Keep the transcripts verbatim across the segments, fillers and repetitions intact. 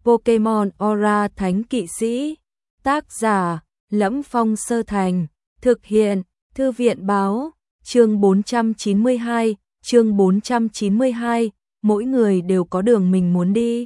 Pokemon Aura Thánh Kỵ Sĩ. Tác giả: Lẫm Phong Sơ Thành. Thực hiện: Thư viện báo. Chương bốn trăm chín mươi hai, chương bốn trăm chín mươi hai, mỗi người đều có đường mình muốn đi.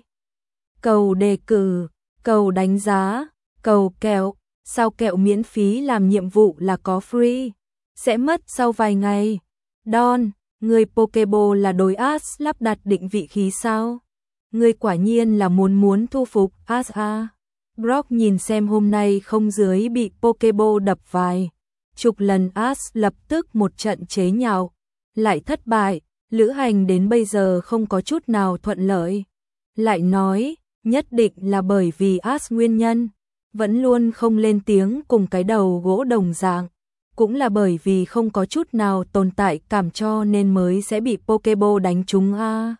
Cầu đề cử, cầu đánh giá, cầu kẹo, sao kẹo miễn phí làm nhiệm vụ là có free, sẽ mất sau vài ngày. Don, người Pokeball là đối Ash lắp đặt định vị khí sao? Người quả nhiên là muốn muốn thu phục Ash à? Brock nhìn xem hôm nay không dưới bị Pokeball đập vài chục lần, Ash lập tức một trận chế nhạo, lại thất bại, lữ hành đến bây giờ không có chút nào thuận lợi. Lại nói, nhất định là bởi vì Ash nguyên nhân, vẫn luôn không lên tiếng cùng cái đầu gỗ đồng dạng, cũng là bởi vì không có chút nào tồn tại cảm cho nên mới sẽ bị Pokeball đánh trúng a. À.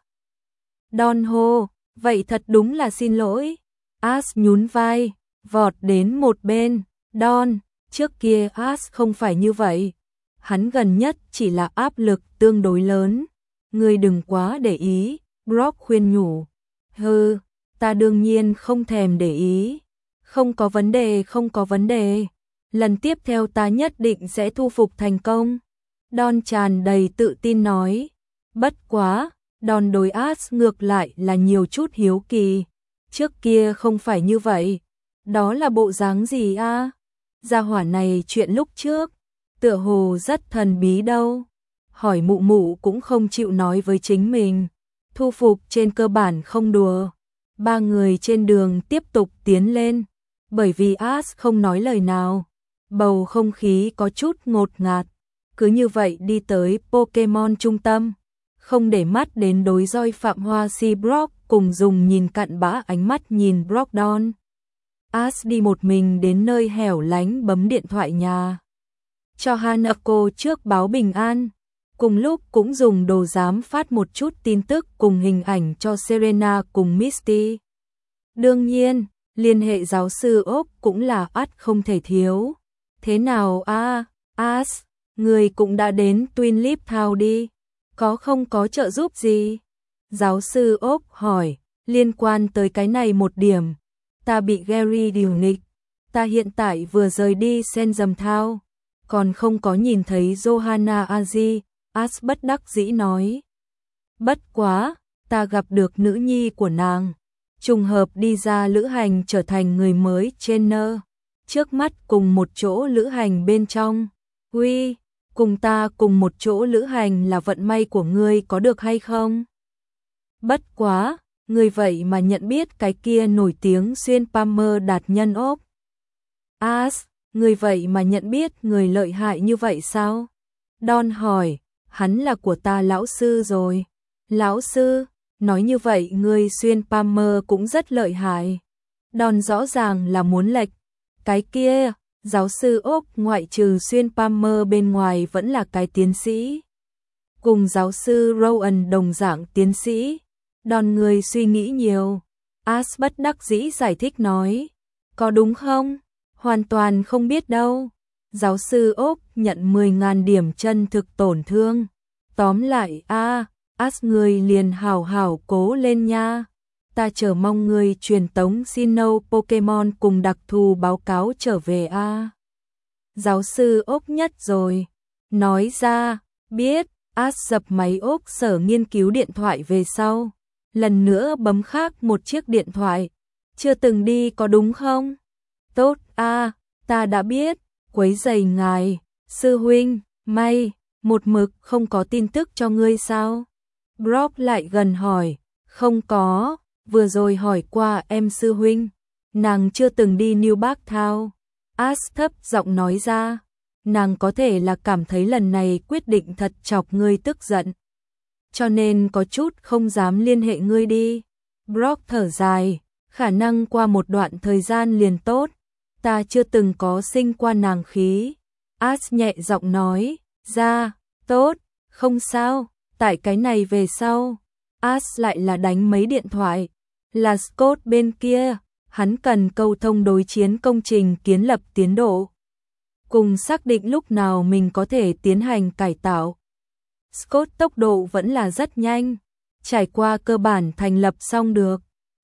Don hô, vậy thật đúng là xin lỗi. Ash nhún vai, vọt đến một bên. Don, trước kia Ash không phải như vậy. Hắn gần nhất chỉ là áp lực tương đối lớn. Ngươi đừng quá để ý, Brock khuyên nhủ. Hừ, ta đương nhiên không thèm để ý. Không có vấn đề, không có vấn đề. Lần tiếp theo ta nhất định sẽ thu phục thành công. Don tràn đầy tự tin nói. Bất quá, Don đối Ash ngược lại là nhiều chút hiếu kỳ. Trước kia không phải như vậy. Đó là bộ dáng gì a? À? Gia hỏa này chuyện lúc trước, tựa hồ rất thần bí đâu. Hỏi mụ mụ cũng không chịu nói với chính mình. Thu phục trên cơ bản không đùa. Ba người trên đường tiếp tục tiến lên. Bởi vì Ash không nói lời nào, bầu không khí có chút ngột ngạt. Cứ như vậy đi tới Pokemon trung tâm, không để mắt đến đối roi Phạm Hoa Si Brock cùng dùng nhìn cặn bã ánh mắt nhìn Brock Don. Ash đi một mình đến nơi hẻo lánh bấm điện thoại nhà cho Hanako trước báo bình an, cùng lúc cũng dùng đồ giám phát một chút tin tức cùng hình ảnh cho Serena cùng Misty. Đương nhiên, liên hệ giáo sư Oak cũng là ắt không thể thiếu. Thế nào a, à, Ash, người cũng đã đến Twin Leaf Town đi, có không có trợ giúp gì? Giáo sư Oak hỏi, liên quan tới cái này một điểm. Ta bị Gary điều nghịch, ta hiện tại vừa rời đi Senzam Town, còn không có nhìn thấy Johanna Aji, Ash bất đắc dĩ nói. Bất quá, ta gặp được nữ nhi của nàng, trùng hợp đi ra lữ hành trở thành người mới trainer, trước mắt cùng một chỗ lữ hành bên trong. Uy, cùng ta cùng một chỗ lữ hành là vận may của ngươi có được hay không? Bất quá, ngươi vậy mà nhận biết cái kia nổi tiếng xuyên Palmer đạt nhân ốp. Ash, ngươi vậy mà nhận biết người lợi hại như vậy sao? Don hỏi, hắn là của ta lão sư rồi. Lão sư? Nói như vậy người xuyên Palmer cũng rất lợi hại. Don rõ ràng là muốn lệch. Cái kia, giáo sư Oak ngoại trừ xuyên Palmer bên ngoài vẫn là cái tiến sĩ. Cùng giáo sư Rowan đồng dạng tiến sĩ. Don người suy nghĩ nhiều. Ash bất đắc dĩ giải thích nói. Có đúng không? Hoàn toàn không biết đâu. Giáo sư Oak nhận mười nghìn điểm chân thực tổn thương. Tóm lại a à, Ash người liền hào hào cố lên nha. Ta chờ mong người truyền tống Sinnoh Pokemon cùng đặc thù báo cáo trở về a. À. Giáo sư Oak nhất rồi. Nói ra, biết, Ash dập máy Oak sở nghiên cứu điện thoại về sau. Lần nữa bấm khác một chiếc điện thoại. Chưa từng đi có đúng không? Tốt a, à, ta đã biết, quấy rầy ngài, sư huynh, may, một mực không có tin tức cho ngươi sao? Brock lại gần hỏi, không có, vừa rồi hỏi qua em sư huynh, nàng chưa từng đi New Park Town. Ash thấp giọng nói ra, nàng có thể là cảm thấy lần này quyết định thật chọc ngươi tức giận, cho nên có chút không dám liên hệ ngươi đi. Brock thở dài, khả năng qua một đoạn thời gian liền tốt, ta chưa từng có sinh qua nàng khí. Ash nhẹ giọng nói, ra, tốt, không sao, tại cái này về sau. Ash lại là đánh mấy điện thoại, là Scott bên kia, hắn cần câu thông đối chiến công trình kiến lập tiến độ, cùng xác định lúc nào mình có thể tiến hành cải tạo. Scott tốc độ vẫn là rất nhanh, trải qua cơ bản thành lập xong được,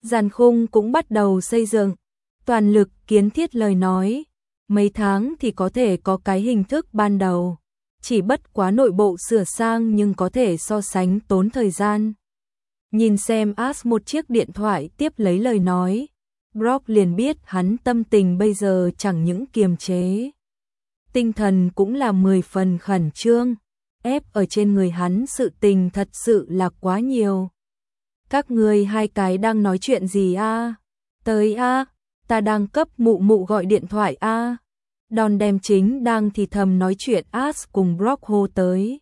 Giàn khung cũng bắt đầu xây dựng, toàn lực kiến thiết lời nói, mấy tháng thì có thể có cái hình thức ban đầu, chỉ bất quá nội bộ sửa sang nhưng có thể so sánh tốn thời gian. Nhìn xem Ash một chiếc điện thoại tiếp lấy lời nói, Brock liền biết hắn tâm tình bây giờ chẳng những kiềm chế. Tinh thần cũng là mười phần khẩn trương, ép ở trên người hắn sự tình thật sự là quá nhiều. Các người hai cái đang nói chuyện gì a? Tới a, ta đang cấp mụ mụ gọi điện thoại a. Đòn đem chính đang thì thầm nói chuyện Ash cùng Brock hô tới.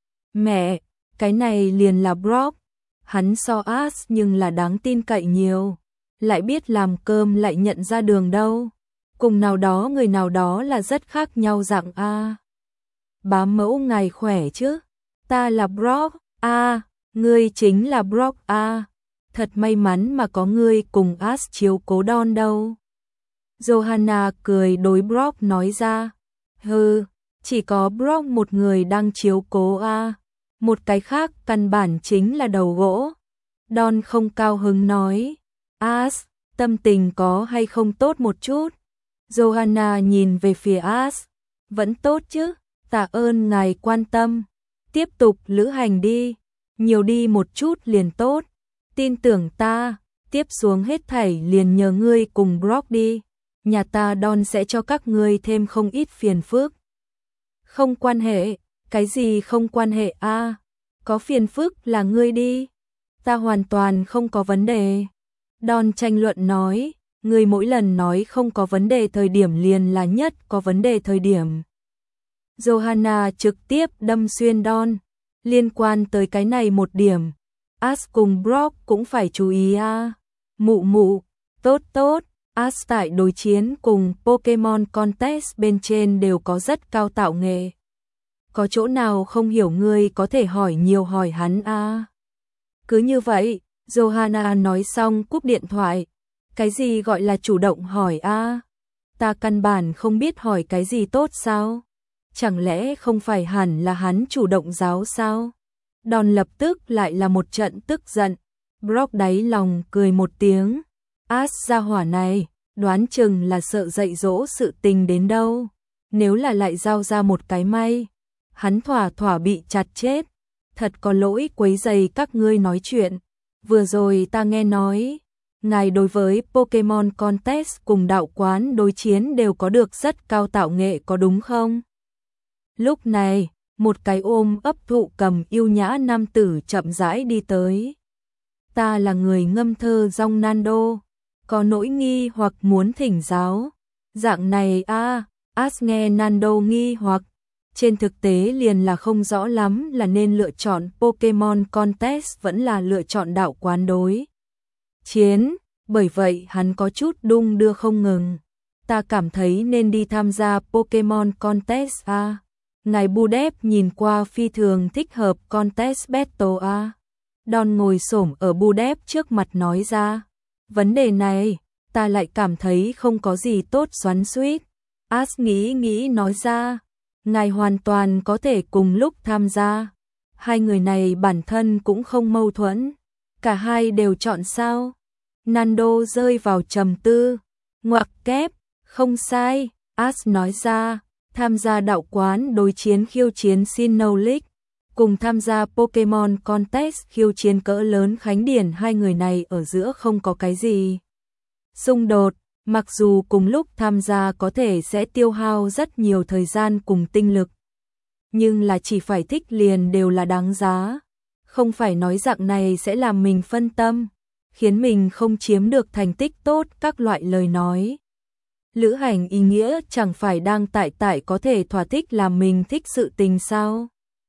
Mẹ, cái này liền là Brock. Hắn so Ash nhưng là đáng tin cậy nhiều, lại biết làm cơm lại nhận ra đường đâu. Cùng nào đó người nào đó là rất khác nhau dạng a. Bá mẫu ngài khỏe chứ? Ta là Brock a, ngươi chính là Brock a. Thật may mắn mà có ngươi cùng Ash chiếu cố Don đâu. Johanna cười đối Brock nói ra. Hừ, chỉ có Brock một người đang chiếu cố a. Một cái khác căn bản chính là đầu gỗ. Don không cao hứng nói. Ash, tâm tình có hay không tốt một chút? Johanna nhìn về phía Ash. Vẫn tốt chứ, tạ ơn ngài quan tâm. Tiếp tục lữ hành đi, nhiều đi một chút liền tốt. Tin tưởng ta, tiếp xuống hết thảy liền nhờ ngươi cùng Brock đi. Nhà ta Don sẽ cho các ngươi thêm không ít phiền phức. Không quan hệ, cái gì không quan hệ a? À, có phiền phức là ngươi đi. Ta hoàn toàn không có vấn đề. Don tranh luận nói, ngươi mỗi lần nói không có vấn đề thời điểm liền là nhất có vấn đề thời điểm. Johanna trực tiếp đâm xuyên Don, liên quan tới cái này một điểm. Ash cùng Brock cũng phải chú ý a. À. Mụ mụ, tốt tốt. Ash tại đối chiến cùng Pokemon Contest bên trên đều có rất cao tạo nghệ. Có chỗ nào không hiểu ngươi có thể hỏi nhiều hỏi hắn a. À. Cứ như vậy, Johanna nói xong cúp điện thoại. Cái gì gọi là chủ động hỏi a? À? Ta căn bản không biết hỏi cái gì tốt sao? Chẳng lẽ không phải hẳn là hắn chủ động giáo sao? Đòn lập tức lại là một trận tức giận. Brock đáy lòng cười một tiếng. Ash gia hỏa này, đoán chừng là sợ dạy dỗ sự tình đến đâu. Nếu là lại giao ra một cái may, hắn thỏa thỏa bị chặt chết. Thật có lỗi quấy rầy các ngươi nói chuyện. Vừa rồi ta nghe nói, ngài đối với Pokemon Contest cùng đạo quán đối chiến đều có được rất cao tạo nghệ có đúng không? Lúc này, một cái ôm ấp thụ cầm yêu nhã nam tử chậm rãi đi tới. Ta là người ngâm thơ rong Nando, có nỗi nghi hoặc muốn thỉnh giáo. Dạng này a, à, Ash nghe Nando nghi hoặc, trên thực tế liền là không rõ lắm là nên lựa chọn Pokemon Contest vẫn là lựa chọn đạo quán đối chiến, bởi vậy hắn có chút đung đưa không ngừng. Ta cảm thấy nên đi tham gia Pokemon Contest a. À. Ngài Budep nhìn qua phi thường thích hợp Contest Battle a. À. Don ngồi xổm ở Budep trước mặt nói ra. Vấn đề này, ta lại cảm thấy không có gì tốt xoắn xuýt. Ash nghĩ nghĩ nói ra. Ngài hoàn toàn có thể cùng lúc tham gia. Hai người này bản thân cũng không mâu thuẫn. Cả hai đều chọn sao? Nando rơi vào trầm tư. Ngoặc kép, không sai. Ash nói ra. Tham gia đạo quán đối chiến khiêu chiến Sinnoh League, cùng tham gia Pokemon Contest khiêu chiến cỡ lớn khánh điển, hai người này ở giữa không có cái gì xung đột, mặc dù cùng lúc tham gia có thể sẽ tiêu hao rất nhiều thời gian cùng tinh lực, nhưng là chỉ phải thích liền đều là đáng giá, không phải nói dạng này sẽ làm mình phân tâm, khiến mình không chiếm được thành tích tốt các loại lời nói. Lữ hành ý nghĩa chẳng phải đang tại tại có thể thỏa thích làm mình thích sự tình sao?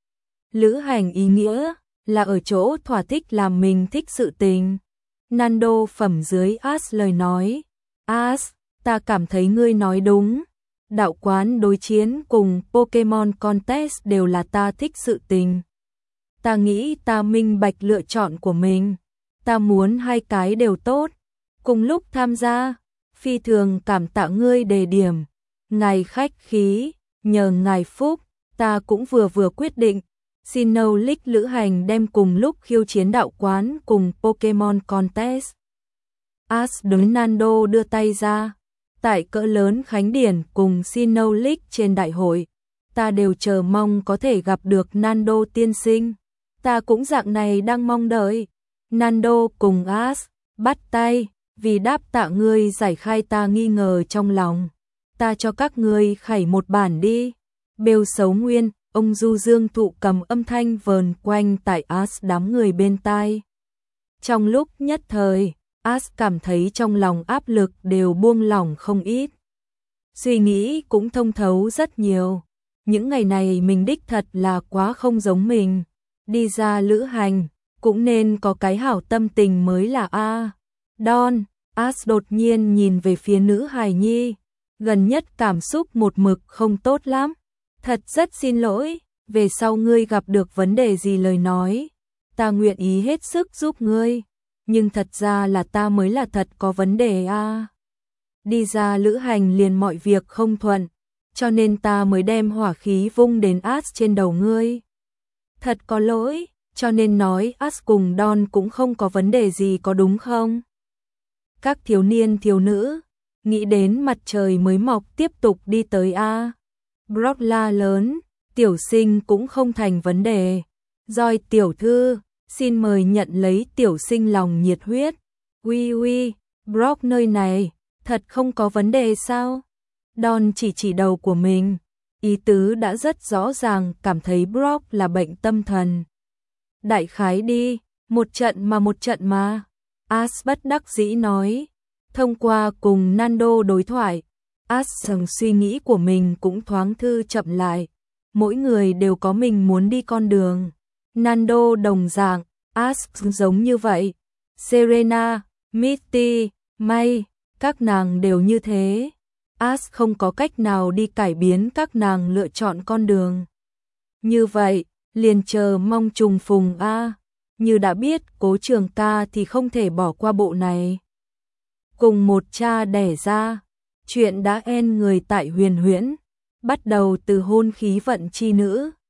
Lữ hành ý nghĩa là ở chỗ thỏa thích làm mình thích sự tình. Nando phẩm dưới Ash lời nói. Ash, ta cảm thấy ngươi nói đúng. Đạo quán đối chiến cùng Pokemon Contest đều là ta thích sự tình. Ta nghĩ ta minh bạch lựa chọn của mình. Ta muốn hai cái đều tốt. Cùng lúc tham gia. Phi thường cảm tạ ngươi đề điểm. Ngài khách khí, nhờ ngài phúc, ta cũng vừa vừa quyết định. Sinnoh League lữ hành đem cùng lúc khiêu chiến đạo quán cùng Pokemon Contest. As đối Nando đưa tay ra. Tại cỡ lớn khánh điển cùng Sinnoh League trên đại hội, ta đều chờ mong có thể gặp được Nando tiên sinh. Ta cũng dạng này đang mong đợi. Nando cùng As bắt tay, vì đáp tạ ngươi giải khai ta nghi ngờ trong lòng. Ta cho các ngươi khải một bản đi. Bêu xấu nguyên, ông Du Dương thụ cầm âm thanh vờn quanh tại As đám người bên tai. Trong lúc nhất thời, As cảm thấy trong lòng áp lực đều buông lỏng không ít. Suy nghĩ cũng thông thấu rất nhiều. Những ngày này mình đích thật là quá không giống mình. Đi ra lữ hành, cũng nên có cái hảo tâm tình mới là a. Don, As đột nhiên nhìn về phía nữ hài nhi. Gần nhất cảm xúc một mực không tốt lắm. Thật rất xin lỗi, về sau ngươi gặp được vấn đề gì lời nói. Ta nguyện ý hết sức giúp ngươi. Nhưng thật ra là ta mới là thật có vấn đề a. À. Đi ra lữ hành liền mọi việc không thuận, cho nên ta mới đem hỏa khí vung đến As trên đầu ngươi. Thật có lỗi, cho nên nói As cùng Don cũng không có vấn đề gì có đúng không? Các thiếu niên thiếu nữ, nghĩ đến mặt trời mới mọc tiếp tục đi tới a. Brock la lớn, tiểu sinh cũng không thành vấn đề. Rồi tiểu thư, xin mời nhận lấy tiểu sinh lòng nhiệt huyết. Uy uy, Brock nơi này, thật không có vấn đề sao? Don chỉ chỉ đầu của mình, ý tứ đã rất rõ ràng, cảm thấy Brock là bệnh tâm thần. Đại khái đi, một trận mà một trận mà. As bất đắc dĩ nói, thông qua cùng Nando đối thoại, As rằng suy nghĩ của mình cũng thoáng thư chậm lại. Mỗi người đều có mình muốn đi con đường. Nando đồng dạng, As giống như vậy. Serena, Mitty, May, các nàng đều như thế. As không có cách nào đi cải biến các nàng lựa chọn con đường. Như vậy, liền chờ mong trùng phùng a. Như đã biết Cố Trường Ca thì không thể bỏ qua bộ này. Cùng một cha đẻ ra, chuyện đã en người tại Huyền Huyễn, bắt đầu từ hôn khí vận chi nữ.